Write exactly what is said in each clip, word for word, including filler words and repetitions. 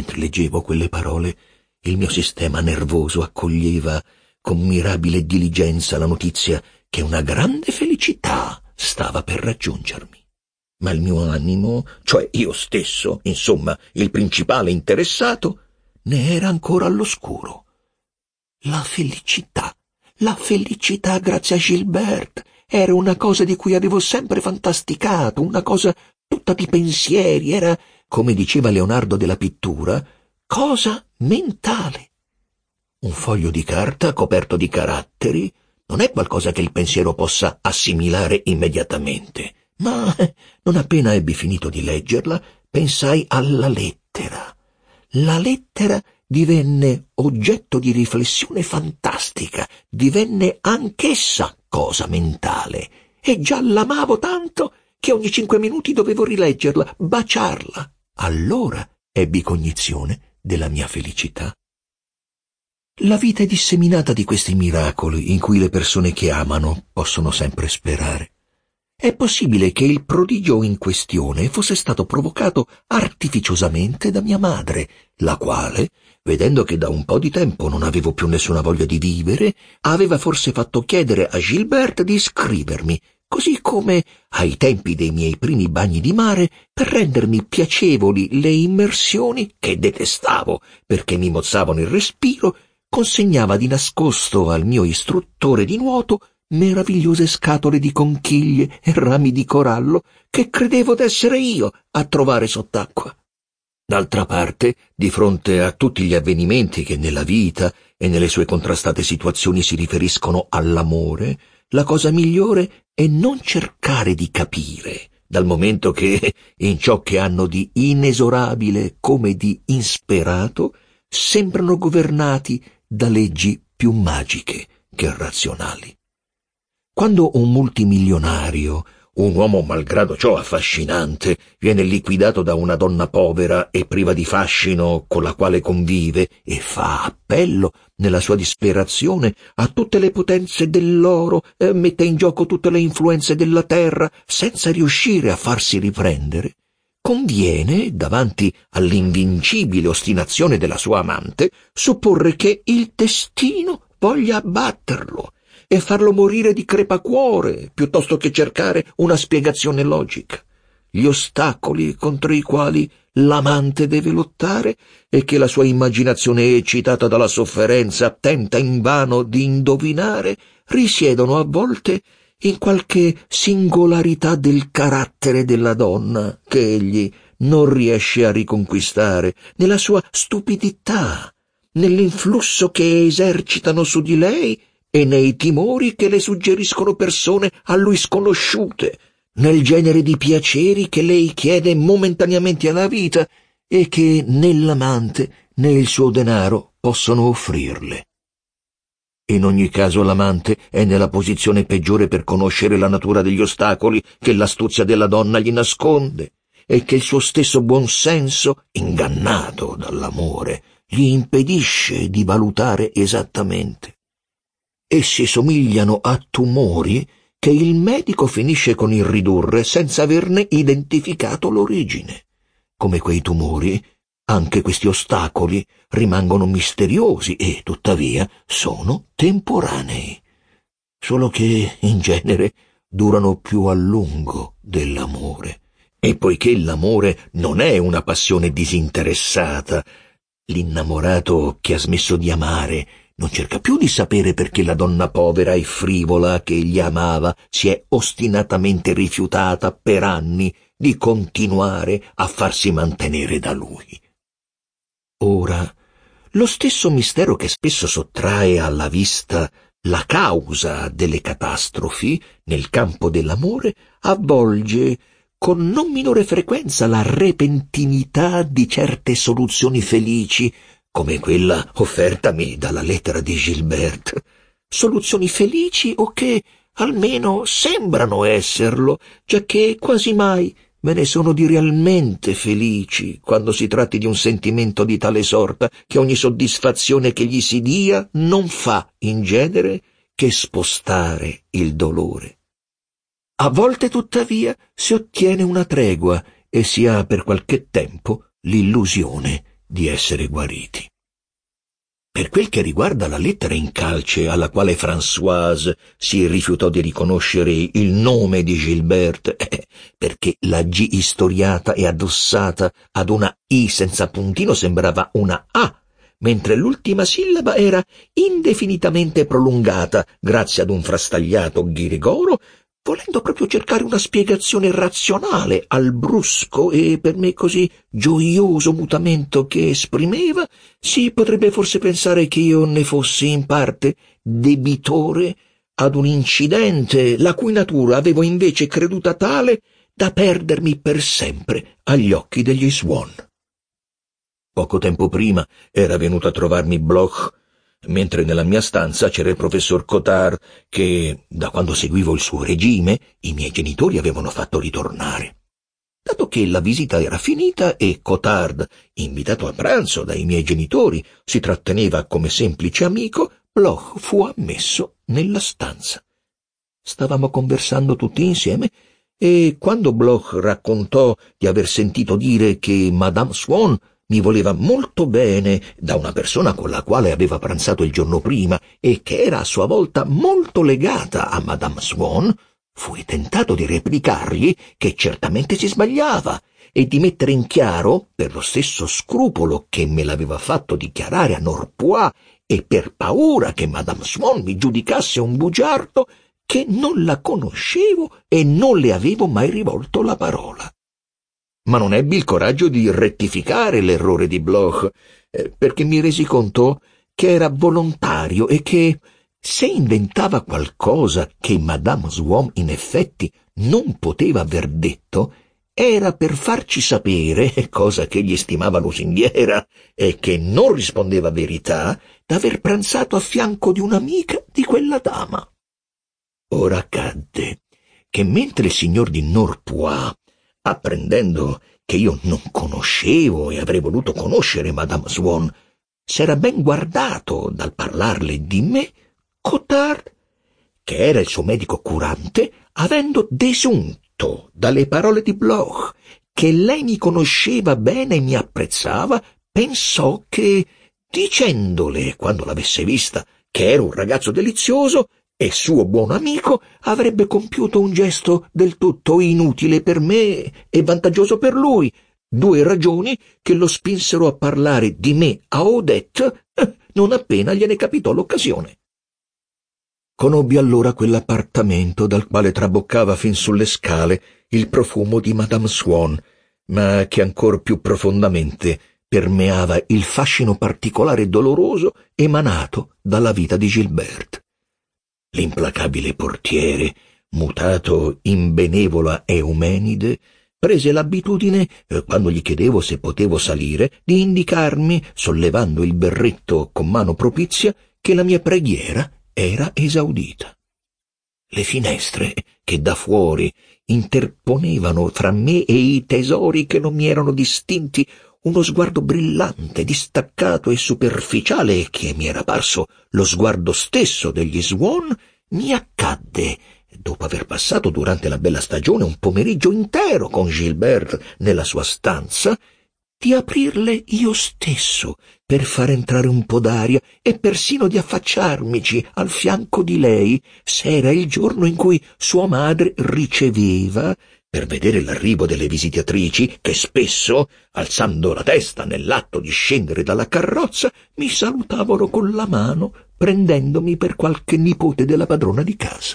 mentre leggevo quelle parole, il mio sistema nervoso accoglieva con mirabile diligenza la notizia che una grande felicità stava per raggiungermi. Ma il mio animo, cioè io stesso, insomma, il principale interessato, ne era ancora all'oscuro. La felicità, la felicità grazie a Gilberte, era una cosa di cui avevo sempre fantasticato, una cosa tutta di pensieri, era, come diceva Leonardo della pittura, cosa mentale. Un foglio di carta coperto di caratteri non è qualcosa che il pensiero possa assimilare immediatamente, ma non appena ebbi finito di leggerla, pensai alla lettera. La lettera divenne oggetto di riflessione fantastica, divenne anch'essa cosa mentale, e già l'amavo tanto che ogni cinque minuti dovevo rileggerla, baciarla. Allora ebbi cognizione della mia felicità. La vita è disseminata di questi miracoli in cui le persone che amano possono sempre sperare. È possibile che il prodigio in questione fosse stato provocato artificiosamente da mia madre, la quale, vedendo che da un po' di tempo non avevo più nessuna voglia di vivere, aveva forse fatto chiedere a Gilberte di scrivermi, così come ai tempi dei miei primi bagni di mare, per rendermi piacevoli le immersioni che detestavo perché mi mozzavano il respiro, consegnava di nascosto al mio istruttore di nuoto meravigliose scatole di conchiglie e rami di corallo che credevo d'essere io a trovare sott'acqua. D'altra parte, di fronte a tutti gli avvenimenti che nella vita e nelle sue contrastate situazioni si riferiscono all'amore, la cosa migliore è non cercare di capire, dal momento che, in ciò che hanno di inesorabile come di insperato, sembrano governati da leggi più magiche che razionali. Quando un multimilionario, un uomo malgrado ciò affascinante, viene liquidato da una donna povera e priva di fascino con la quale convive e fa appello, nella sua disperazione, a tutte le potenze dell'oro, eh, mette in gioco tutte le influenze della terra, senza riuscire a farsi riprendere, conviene, davanti all'invincibile ostinazione della sua amante, supporre che il destino voglia abbatterlo e farlo morire di crepacuore, piuttosto che cercare una spiegazione logica. Gli ostacoli contro i quali l'amante deve lottare e che la sua immaginazione eccitata dalla sofferenza tenta invano di indovinare risiedono a volte in qualche singolarità del carattere della donna che egli non riesce a riconquistare, nella sua stupidità, nell'influsso che esercitano su di lei e nei timori che le suggeriscono persone a lui sconosciute, nel genere di piaceri che lei chiede momentaneamente alla vita e che né l'amante né il suo denaro possono offrirle. In ogni caso l'amante è nella posizione peggiore per conoscere la natura degli ostacoli che l'astuzia della donna gli nasconde e che il suo stesso buon senso, ingannato dall'amore, gli impedisce di valutare esattamente. Essi somigliano a tumori che il medico finisce con il ridurre senza averne identificato l'origine. Come quei tumori, anche questi ostacoli rimangono misteriosi e, tuttavia, sono temporanei. Solo che, in genere, durano più a lungo dell'amore. E poiché l'amore non è una passione disinteressata, l'innamorato che ha smesso di amare non cerca più di sapere perché la donna povera e frivola che egli amava si è ostinatamente rifiutata per anni di continuare a farsi mantenere da lui. Ora, lo stesso mistero che spesso sottrae alla vista la causa delle catastrofi nel campo dell'amore avvolge con non minore frequenza la repentinità di certe soluzioni felici, come quella offertami dalla lettera di Gilberte. Soluzioni felici o che almeno sembrano esserlo, giacché quasi mai me ne sono di realmente felici quando si tratti di un sentimento di tale sorta che ogni soddisfazione che gli si dia non fa, in genere, che spostare il dolore. A volte, tuttavia, si ottiene una tregua e si ha per qualche tempo l'illusione di essere guariti. Per quel che riguarda la lettera in calce alla quale Françoise si rifiutò di riconoscere il nome di Gilberte, eh, perché la G istoriata e addossata ad una I senza puntino sembrava una A, mentre l'ultima sillaba era indefinitamente prolungata grazie ad un frastagliato ghirigoro, volendo proprio cercare una spiegazione razionale al brusco e per me così gioioso mutamento che esprimeva, si potrebbe forse pensare che io ne fossi in parte debitore ad un incidente la cui natura avevo invece creduta tale da perdermi per sempre agli occhi degli Swan. Poco tempo prima era venuto a trovarmi Bloch, mentre nella mia stanza c'era il professor Cottard che, da quando seguivo il suo regime, i miei genitori avevano fatto ritornare. Dato che la visita era finita e Cottard, invitato a pranzo dai miei genitori, si tratteneva come semplice amico, Bloch fu ammesso nella stanza. Stavamo conversando tutti insieme e quando Bloch raccontò di aver sentito dire che Madame Swan mi voleva molto bene da una persona con la quale aveva pranzato il giorno prima e che era a sua volta molto legata a Madame Swan, fui tentato di replicargli che certamente si sbagliava e di mettere in chiaro, per lo stesso scrupolo che me l'aveva fatto dichiarare a Norpois e per paura che Madame Swan mi giudicasse un bugiardo, che non la conoscevo e non le avevo mai rivolto la parola. Ma non ebbi il coraggio di rettificare l'errore di Bloch, eh, perché mi resi conto che era volontario e che, se inventava qualcosa che Madame Swan in effetti non poteva aver detto, era per farci sapere, cosa che egli stimava lusinghiera e che non rispondeva a verità, d'aver pranzato a fianco di un'amica di quella dama. Ora accadde che mentre il signor di Norpois, apprendendo che io non conoscevo e avrei voluto conoscere Madame Swan, s'era ben guardato dal parlarle di me, Cottard, che era il suo medico curante, avendo desunto dalle parole di Bloch che lei mi conosceva bene e mi apprezzava, pensò che, dicendole, quando l'avesse vista, che ero un ragazzo delizioso e suo buon amico, avrebbe compiuto un gesto del tutto inutile per me e vantaggioso per lui, due ragioni che lo spinsero a parlare di me a Odette eh, non appena gliene capitò l'occasione. Conobbi allora quell'appartamento dal quale traboccava fin sulle scale il profumo di Madame Swan, ma che ancor più profondamente permeava il fascino particolare e doloroso emanato dalla vita di Gilberte. L'implacabile portiere, mutato in benevola Eumenide, prese l'abitudine, eh, quando gli chiedevo se potevo salire, di indicarmi, sollevando il berretto con mano propizia, che la mia preghiera era esaudita. Le finestre, che da fuori interponevano fra me e i tesori che non mi erano distinti uno sguardo brillante, distaccato e superficiale che mi era parso lo sguardo stesso degli Swan, mi accadde, dopo aver passato durante la bella stagione un pomeriggio intero con Gilberte nella sua stanza, di aprirle io stesso per far entrare un po' d'aria e persino di affacciarmici al fianco di lei, se era il giorno in cui sua madre riceveva, per vedere l'arrivo delle visitatrici, che spesso, alzando la testa nell'atto di scendere dalla carrozza, mi salutavano con la mano, prendendomi per qualche nipote della padrona di casa.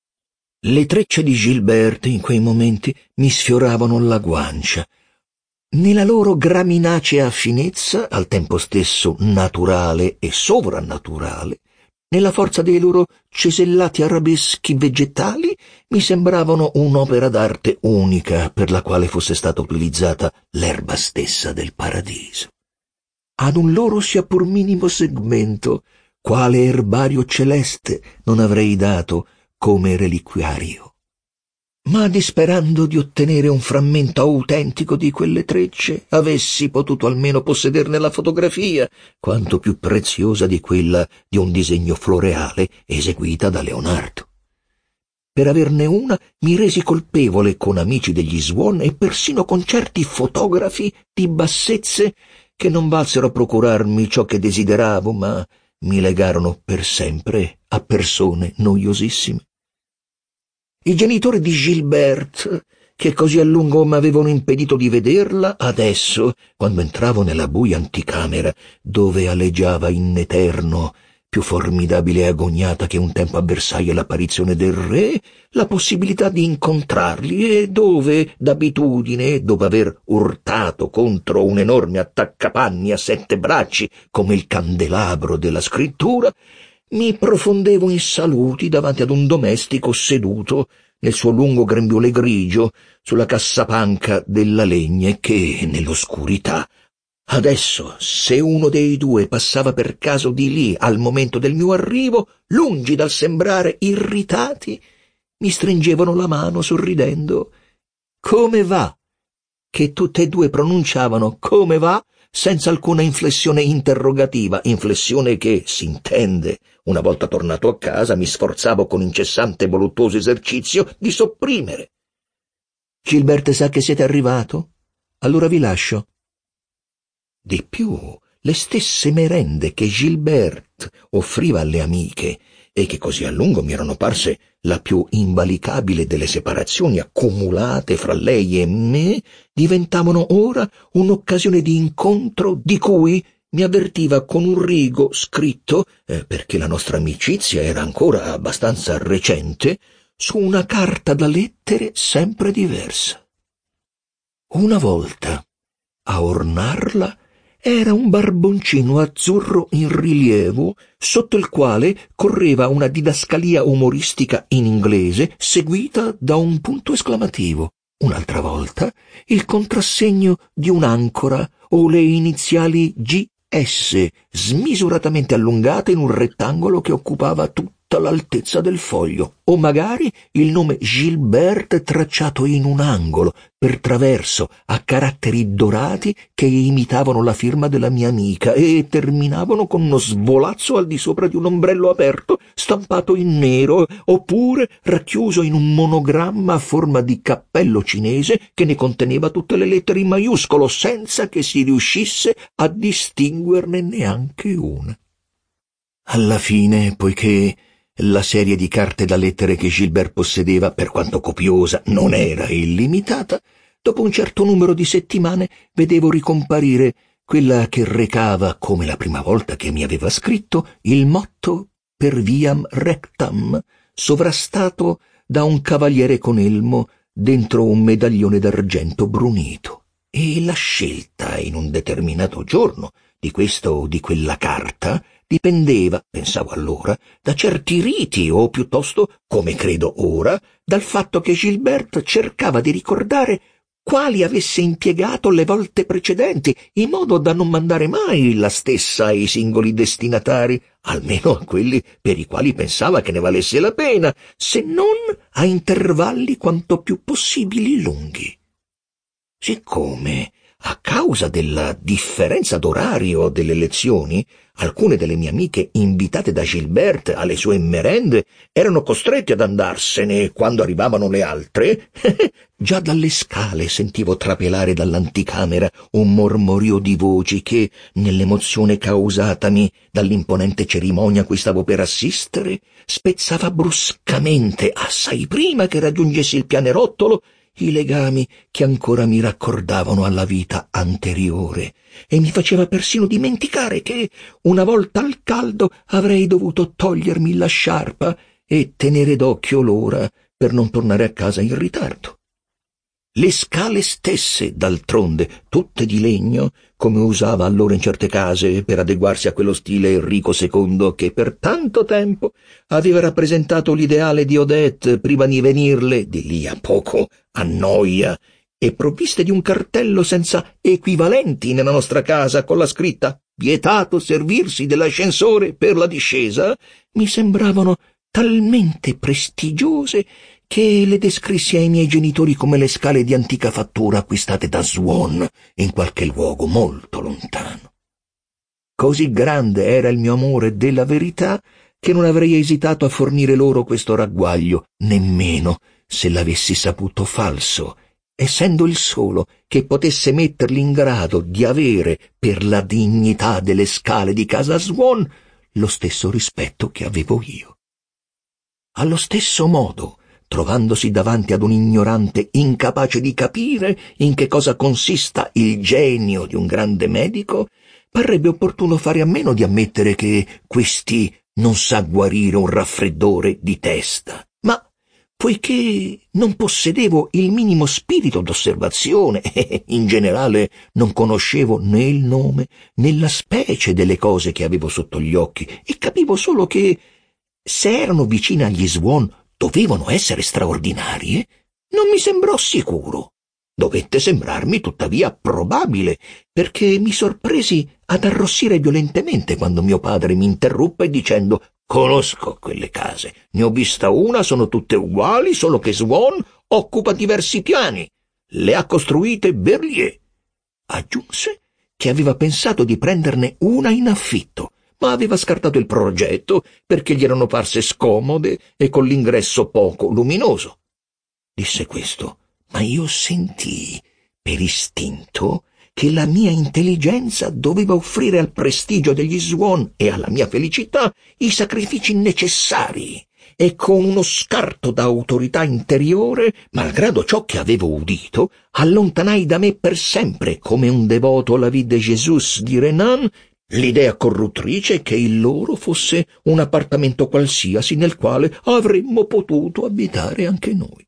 Le trecce di Gilberte in quei momenti mi sfioravano la guancia. Nella loro graminacea finezza, al tempo stesso naturale e sovrannaturale, nella forza dei loro cesellati arabeschi vegetali, mi sembravano un'opera d'arte unica per la quale fosse stata utilizzata l'erba stessa del paradiso. Ad un loro sia pur minimo segmento, quale erbario celeste non avrei dato come reliquiario. Ma disperando di ottenere un frammento autentico di quelle trecce, avessi potuto almeno possederne la fotografia, quanto più preziosa di quella di un disegno floreale eseguita da Leonardo. Per averne una mi resi colpevole con amici degli Swan e persino con certi fotografi di bassezze che non valsero a procurarmi ciò che desideravo, ma mi legarono per sempre a persone noiosissime. I genitori di Gilberte, che così a lungo m'avevano impedito di vederla, adesso, quando entravo nella buia anticamera, dove aleggiava in eterno, più formidabile e agoniata che un tempo a Versailles l'apparizione del re, la possibilità di incontrarli, e dove, d'abitudine, dopo aver urtato contro un enorme attaccapanni a sette bracci, come il candelabro della scrittura, mi profondevo in saluti davanti ad un domestico seduto nel suo lungo grembiule grigio sulla cassapanca della legna, e che, nell'oscurità, adesso, se uno dei due passava per caso di lì al momento del mio arrivo, lungi dal sembrare irritati, mi stringevano la mano sorridendo. «Come va?» che tutte e due pronunciavano «come va?» senza alcuna inflessione interrogativa, inflessione che, s'intende, una volta tornato a casa, mi sforzavo con incessante e voluttuoso esercizio di sopprimere. «Gilberte sa che siete arrivato? Allora vi lascio». Di più, le stesse merende che Gilberte offriva alle amiche e che così a lungo mi erano parse la più invalicabile delle separazioni accumulate fra lei e me, diventavano ora un'occasione di incontro di cui mi avvertiva con un rigo scritto, eh, perché la nostra amicizia era ancora abbastanza recente, su una carta da lettere sempre diversa. Una volta, a ornarla, era un barboncino azzurro in rilievo, sotto il quale correva una didascalia umoristica in inglese, seguita da un punto esclamativo. Un'altra volta, il contrassegno di un'ancora o le iniziali G S, smisuratamente allungate in un rettangolo che occupava tutta l'altezza del foglio, o magari il nome Gilberte tracciato in un angolo, per traverso, a caratteri dorati che imitavano la firma della mia amica e terminavano con uno svolazzo al di sopra di un ombrello aperto, stampato in nero, oppure racchiuso in un monogramma a forma di cappello cinese che ne conteneva tutte le lettere in maiuscolo, senza che si riuscisse a distinguerne neanche una. Alla fine, poiché la serie di carte da lettere che Gilbert possedeva, per quanto copiosa, non era illimitata, dopo un certo numero di settimane vedevo ricomparire quella che recava, come la prima volta che mi aveva scritto, il motto «Per viam rectam», sovrastato da un cavaliere con elmo dentro un medaglione d'argento brunito. E la scelta, in un determinato giorno, di questa o di quella carta dipendeva, pensavo allora, da certi riti o piuttosto, come credo ora, dal fatto che Gilberte cercava di ricordare quali avesse impiegato le volte precedenti, in modo da non mandare mai la stessa ai singoli destinatari, almeno a quelli per i quali pensava che ne valesse la pena, se non a intervalli quanto più possibili lunghi. Siccome, a causa della differenza d'orario delle lezioni, alcune delle mie amiche invitate da Gilberte alle sue merende erano costrette ad andarsene quando arrivavano le altre, già dalle scale sentivo trapelare dall'anticamera un mormorio di voci che, nell'emozione causatami dall'imponente cerimonia a cui stavo per assistere, spezzava bruscamente, assai prima che raggiungessi il pianerottolo, i legami che ancora mi raccordavano alla vita anteriore, e mi faceva persino dimenticare che, una volta al caldo, avrei dovuto togliermi la sciarpa e tenere d'occhio l'ora per non tornare a casa in ritardo. Le scale stesse, d'altronde, tutte di legno, come usava allora in certe case per adeguarsi a quello stile Enrico secondo che per tanto tempo aveva rappresentato l'ideale di Odette prima di venirle, di lì a poco, a noia, e provviste di un cartello senza equivalenti nella nostra casa con la scritta «Vietato servirsi dell'ascensore per la discesa», mi sembravano talmente prestigiose che le descrissi ai miei genitori come le scale di antica fattura acquistate da Swan in qualche luogo molto lontano. Così grande era il mio amore della verità che non avrei esitato a fornire loro questo ragguaglio, nemmeno se l'avessi saputo falso essendo il solo che potesse metterli in grado di avere, per la dignità delle scale di casa Swan, lo stesso rispetto che avevo io. Allo stesso modo, trovandosi davanti ad un ignorante incapace di capire in che cosa consista il genio di un grande medico, parrebbe opportuno fare a meno di ammettere che questi non sa guarire un raffreddore di testa, ma poiché non possedevo il minimo spirito d'osservazione e in generale non conoscevo né il nome né la specie delle cose che avevo sotto gli occhi e capivo solo che, se erano vicine agli Swan, dovevano essere straordinarie, non mi sembrò sicuro. Dovette sembrarmi tuttavia probabile, perché mi sorpresi ad arrossire violentemente quando mio padre mi interruppe dicendo: «Conosco quelle case, ne ho vista una, sono tutte uguali, solo che Swan occupa diversi piani. Le ha costruite Berlier». Aggiunse che aveva pensato di prenderne una in affitto, ma aveva scartato il progetto perché gli erano parse scomode e con l'ingresso poco luminoso. Disse questo, ma io sentii, per istinto, che la mia intelligenza doveva offrire al prestigio degli Swan e alla mia felicità i sacrifici necessari, e con uno scarto d'autorità interiore, malgrado ciò che avevo udito, allontanai da me per sempre, come un devoto alla vie de Jésus di Renan, l'idea corruttrice che il loro fosse un appartamento qualsiasi nel quale avremmo potuto abitare anche noi.